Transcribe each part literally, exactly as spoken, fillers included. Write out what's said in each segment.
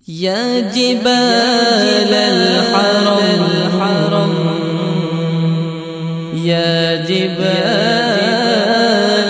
یا جبال الحرم یا جبال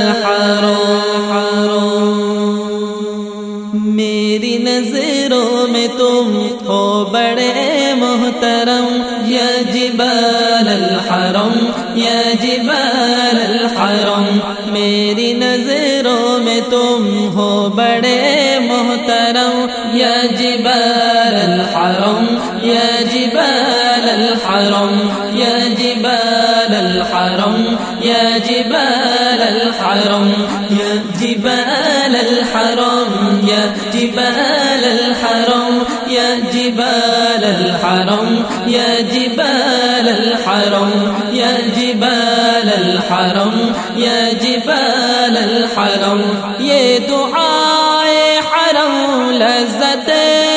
الحرم، میری نظروں میں تم ہو بڑے محترم، یا جبال الحرم یا جبال الحرم، میری نظروں میں تم ہو بڑے محترم، یا جبال الحرم یا جبال الحرم، یا جبال الحرم یا جبال الحرم، یا جبال الحرم یا جبال الحرم، یا جبال الحرم یا جبال الحرم، یا جبال الحرم یا جبال الحرم، یہ دعائے حرم لذت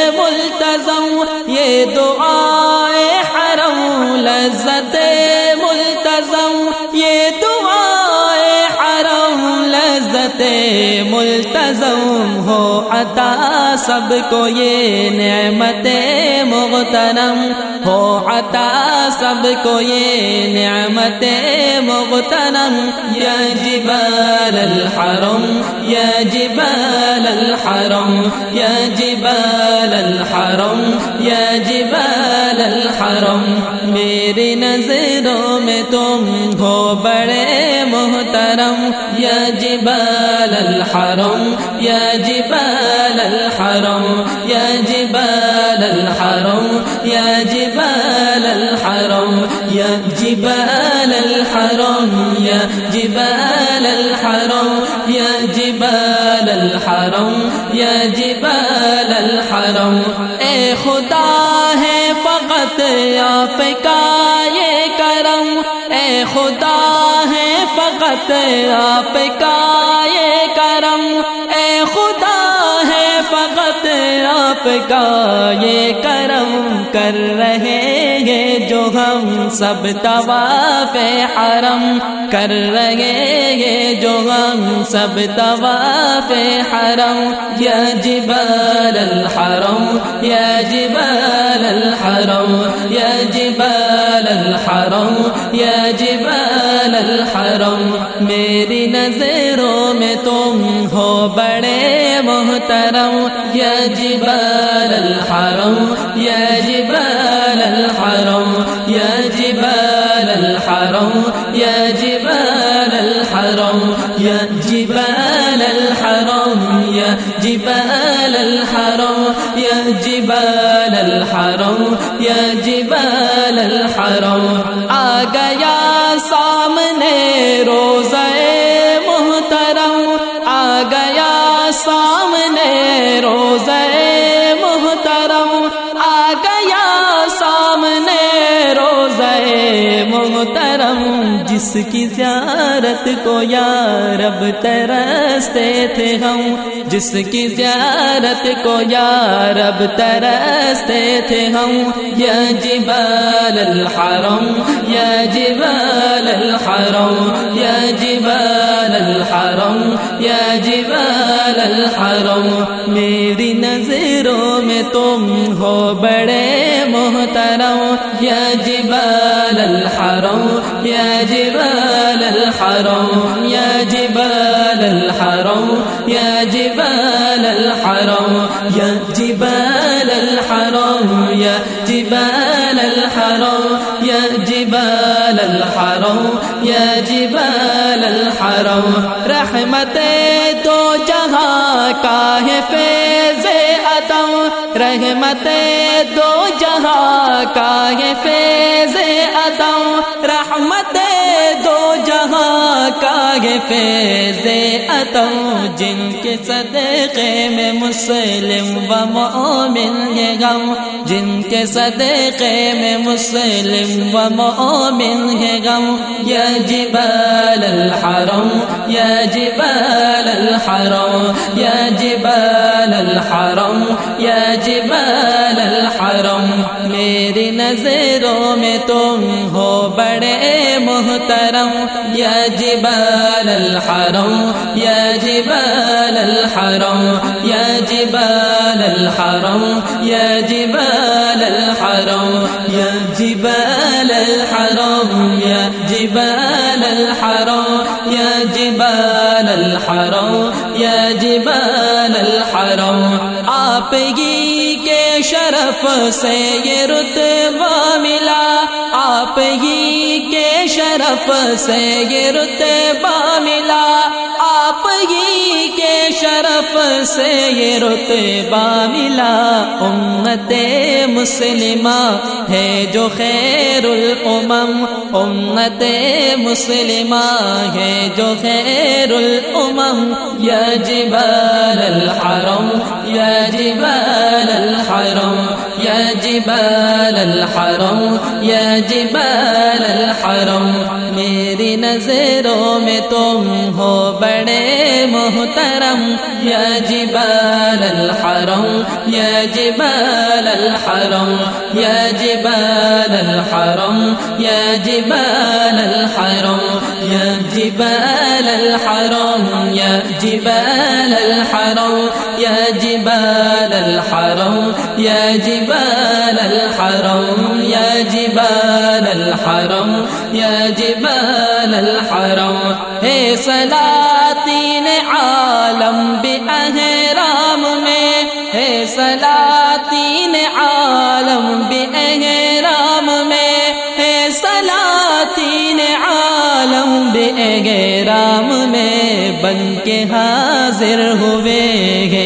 ملتزم، یہ دعائے حرم لذت ملتزم، یہ دعائے حرم لذت ملتزم، ہو عطا سب کو یہ نعمت مغتنم، ہو عطا سب کو یہ نعمت مغتنم، یا جبال الحرم یا جبال الحرم، یا جبال الحرم یا جبال الحرم، میری نظروں میں تم ہو بڑے محترم، یا جبال الحرم یا جبال الحرم، یا جبال الحرم یا جبال الحرم، یا جبال الحرم یا جبال الحرم، یا جبال الحرم یا جبال الحرم، اے خدا ہے فقط آپ کا یہ کرم، اے خدا ہے فقط آپ کا یہ کرم، اے خدا ہے فقط آپ کا یہ کرم، کر رہے ہیں جو ہم سب طواف حرم، کر رہے ہیں جو ہم سب طواف حرم، یا جبال الحرم یا جبال الحرم، یا جبال الحرم یا جبال الحرم، میری نظروں میں تم ہو بڑے محترم، یا جبال الحرم یا جبال الحرم، یا جبال الحرم یا جبال الحرم، یا جبال الحرم یا جبال الحرم، یا جبال الحرم یا جبال الحرم، آ گیا سامنے روزہ محترم، آ گیا سامنے روزہ محترم، آ گیا سامنے روزہ محترم، جس کی زیارت کو یا رب ترستے تھے ہم، جس کی زیارت کو یا رب ترستے تھے ہم، یا جبال الحرم یا جبال الحرم، یا جبال الحرم یا جبال الحرم، میری نظروں میں تم ہو بڑے محترم، یا جبال الحرم یا جبال الحرم، یا جبال الحرم یا جبال الحرم، یا جبال الحرم یا جبال الحرم، یا جبال الحرم یا جبال الحرم، رحمت دو جہاں کا ہے فیض عطا، رحمت دو جہاں کا ہے فیض عطا، رحمت دو جہاں کا ہے فیض عطا، جن کے صدقے میں مسلم و مومن ہے غم، جن کے صدقے میں مسلم و مومن ہے غم، یا جبال الحرم یا جبال الحرم، یا جبال الحرم یا جبال الحرم، میری نظروں میں تم ہو بڑے محترم، یا جبال جبال الحرم يا جبال الحرم يا جبال الحرم يا جبال الحرم يا جبال الحرم يا جبال الحرم يا جبال الحرم يا جبال الحرم آپ ہی کے شرف سے یہ رتبہ ملا آپ ہی کے شرف سے یہ رتبہ ملا آپ ہی کے شرف سے یہ رتبہ ملا امت مسلمہ ہے جو خیر الامم امت مسلمہ ہے جو خیر الامم یا جبال الحرم یا جبال الحرم یا جبال الحرم یا جبال الحرم میری نظروں میں تم ہو بڑے محترم یا جبال الحرم یا جبال الحرم یا جبال الحرم یا جبال الحرم یا جبال الحرم یا جبال الحرم یا جبال الحرم یا جبال الحرم یا جبال الحرم یا جبال الحرم ہے سلاطین عالم باحرام میں ہے سلاطین عالم باحرام میں ہے سلاطین عالم باحرام میں بن کے حاضر ہوئے گے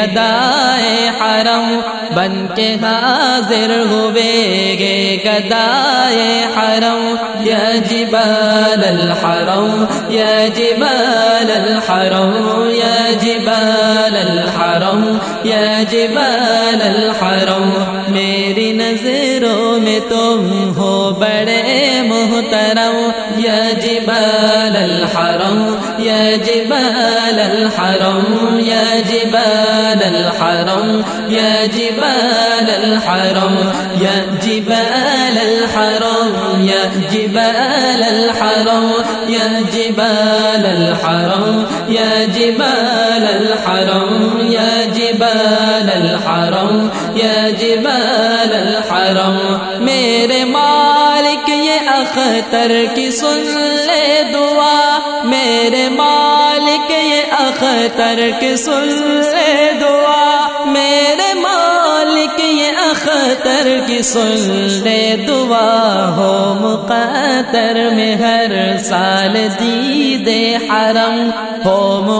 گدائے حرم بن کے حاضر ہوئے گے گدائے حرم یا جبال الحرم یا جبال الحرم یا جبال الحرم یا جبال الحرم میری نظروں میں تم ہو بڑے محترم یا جبال الحرم یا جبال الحرم یا جبال الحرم یا جبال الحرم یا جبال الحرم یا جبال الحرم یا جبال الحرم یا جبال الحرم یا جبال الحرم یا جبال الحرم میرے مالک یہ اختر کی سن لے دعا میرے مالک یہ اختر کی سن لے دعا میرے مالک یہ اختر کی سن لے دعا ہو مقدر میں ہر سال دید حرم ہو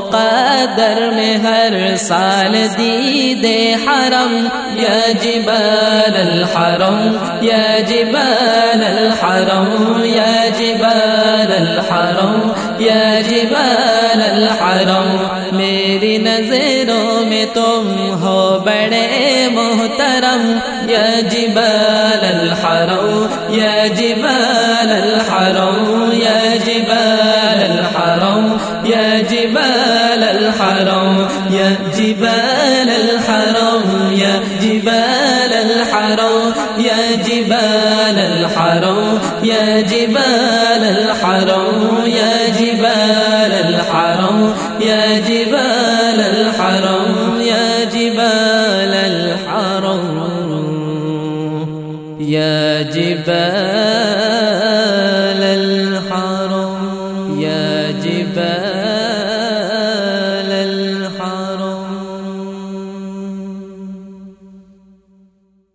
مقدر میں ہر سال دید حرم یا جبال الحرم یا جبال الحرم یا جبال الحرم یا جبال الحرم میری نظروں میں تم ہو بڑے محترم یا جبال الحرم یا جبال الحرم یا جبال الحرم یا جبال الحرم یا جبال الحرم یا جبال الحرم یا جبال الحرم یا جبال الحرم یا جبال الحرم یا جبال الحرم یا جبال الحرم یا جبال